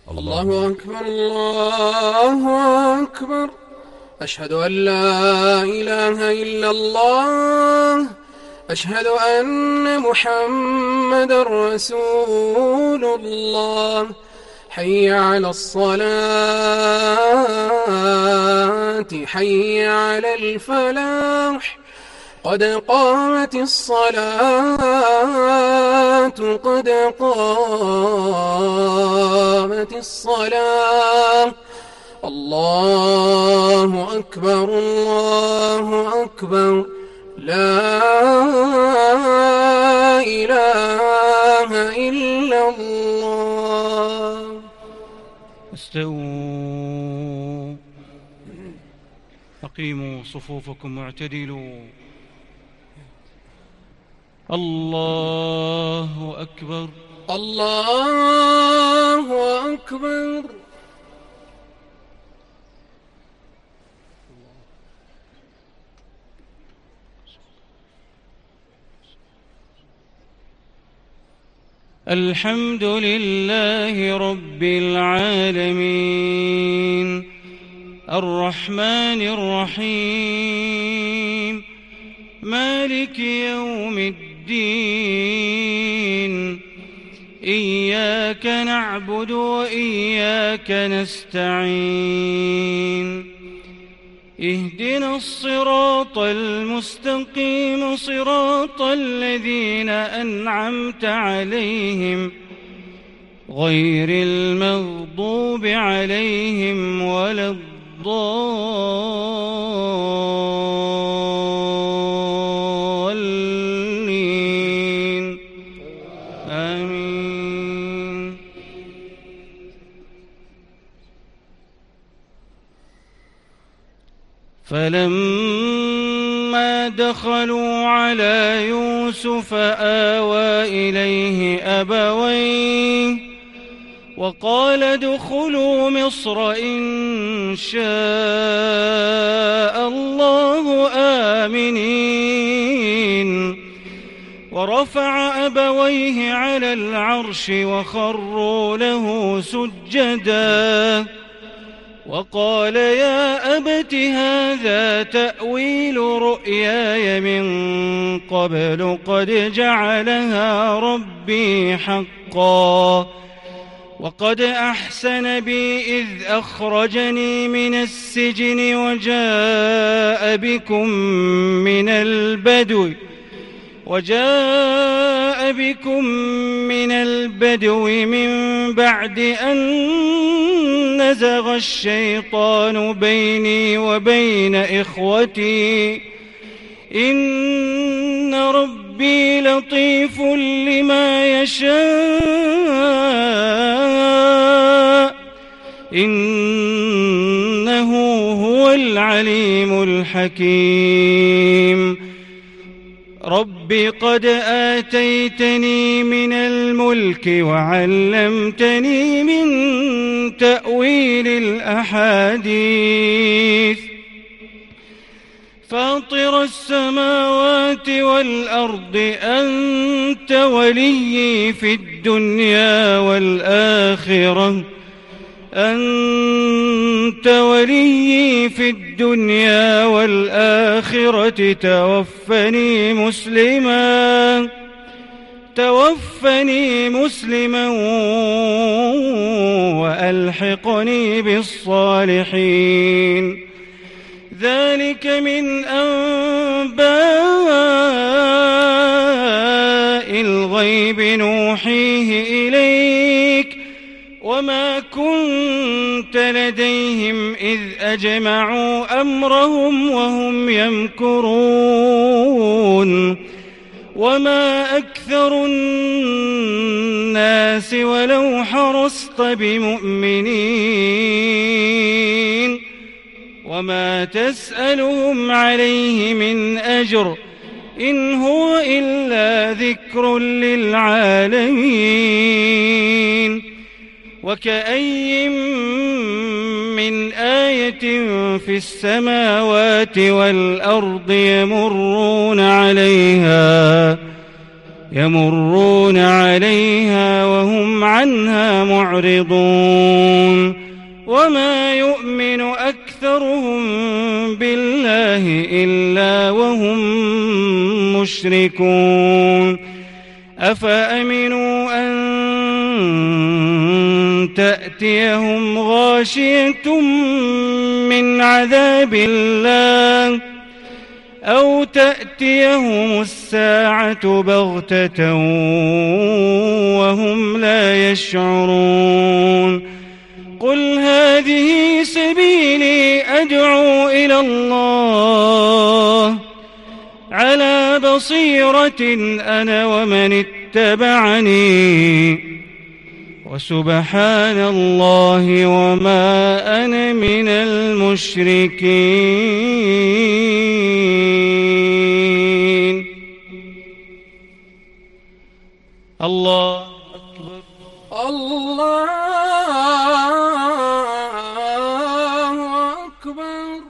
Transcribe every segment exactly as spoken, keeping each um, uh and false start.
الله أكبر الله أكبر. أشهد أن لا إله إلا الله. أشهد أن محمدًا رسول الله. حي على الصلاة حي على الفلاح. قد قامت الصلاة قد قامت الصلاة. الله أكبر الله أكبر. لا إله إلا الله. استووا، أقيموا صفوفكم واعتدلوا. الله أكبر الله أكبر. الحمد لله رب العالمين، الرحمن الرحيم، مالك يوم الدين. إياك نعبد وإياك نستعين. اهدنا الصراط المستقيم، صراط الذين أنعمت عليهم غير المغضوب عليهم ولا الضالين. آمين. فلما دخلوا على يوسف آوى إليه أبويه وقال ادخلوا مصر إن شاء الله آمنين. ورفع أبويه على العرش وخروا له سجداً وقال يا أبت هذا تأويل رؤياي من قبل قد جعلها ربي حقا. وقد أحسن بي إذ أخرجني من السجن وجاء بكم من البدو وجاء بكم من البدو من بعد أن نزغ الشيطان بيني وبين إخوتي إن ربي لطيف لما يشاء إنه هو العليم الحكيم. رب قد آتيتني من الملك وعلمتني من تأويل الأحاديث. فاطر السماوات والأرض أنت وليي في الدنيا والآخرة أنت وليي في الدنيا والآخرة توفني مسلما توفني مسلما وألحقني بالصالحين. ذلك من أنباء الغيب نوحيه إليك وما كنت لديهم إذ أجمعوا أمرهم وهم يمكرون. وما أكثر الناس ولو حرصت بمؤمنين وما تسألهم عليه من أجر إن هو إلا ذكر للعالمين. وكأي من آية في السماوات والأرض يمرون عليها يمرون عليها وهم عنها معرضون وما يؤمن أكثرهم بالله إلا وهم مشركون أفأمنوا أن تأتيهم غاشية من عذاب الله أو تأتيهم الساعة بغتة وهم لا يشعرون قل هذه سبيلي أدعو إلى الله على بصيرة أنا ومن اتبعني وسبحان الله وما أنا من المشركين. الله أكبر. الله أكبر.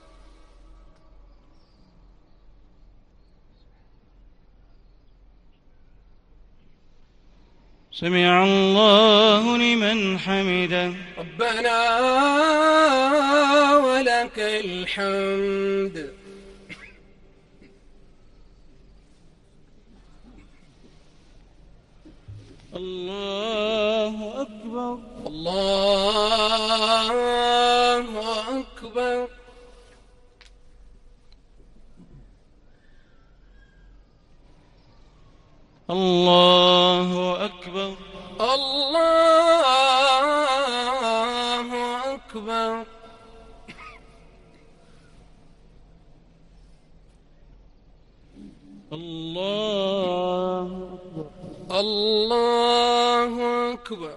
سمع الله لمن حمده. ربنا ولك الحمد. الله أكبر. الله أكبر. الله أكبر. الله أكبر. الله أكبر. الله أكبر.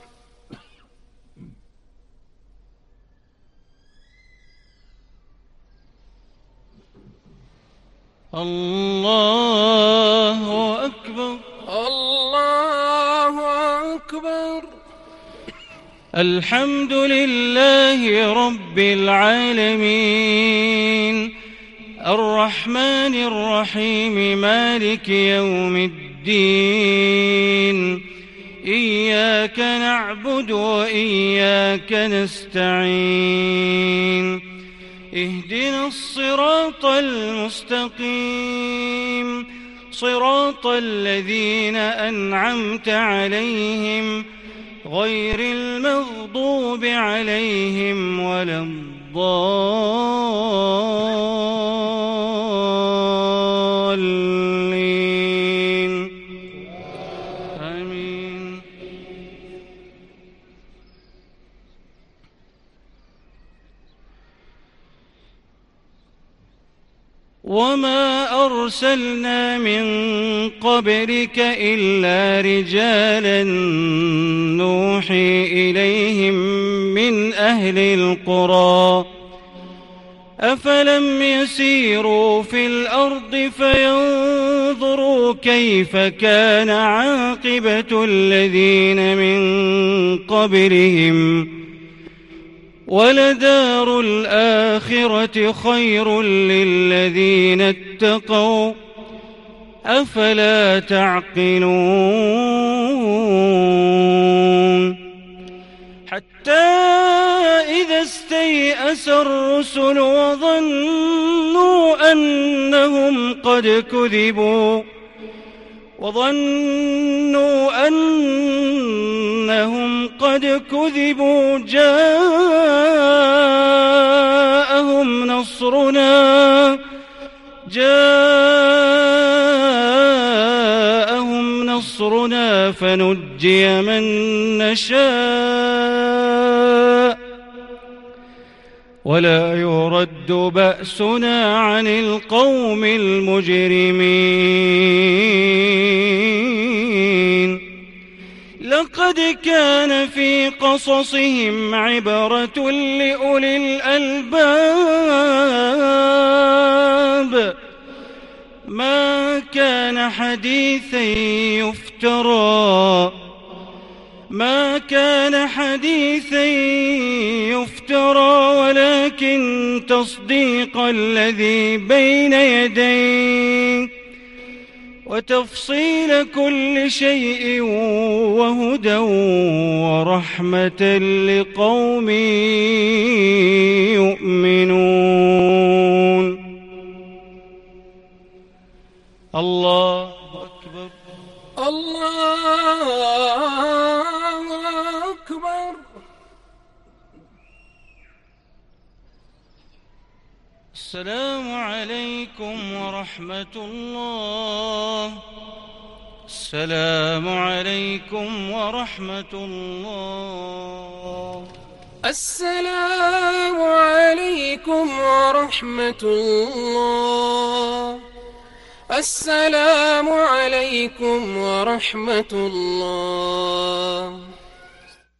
الله أكبر. الله أكبر. الحمد لله رب العالمين الرحمن الرحيم مالك يوم الدين إياك نعبد وإياك نستعين اهدنا الصراط المستقيم صراط الذين أنعمت عليهم غير المغضوب عليهم ولا الضالين آمين. وما أرسلنا من قبلك إلا رجالا نوحي إليهم من أهل القرى أفلم يسيروا في الأرض فينظروا كيف كان عاقبة الذين من قبلهم ولدار الآخرة خير للذين اتقوا أفلا تعقلون حتى إذا استيأس الرسل وظنوا أنهم قد كذبوا وظنوا أنهم قد كذبوا جاءهم نصرنا جاءهم نصرنا فنجي من نشاء ولا يرد بأسنا عن القوم المجرمين لقد كان في قصصهم عبرة لأولي الألباب ما كان حديثا يفترى ما كان حديثا يفترى ولكن تصديق الذي بين يديه وتفصيل كل شيء وهدى ورحمة لقوم يؤمنون. الله أكبر. الله أكبر. السلام عليكم ورحمة الله. السلام عليكم ورحمة الله. السلام عليكم ورحمة الله. السلام عليكم ورحمة الله.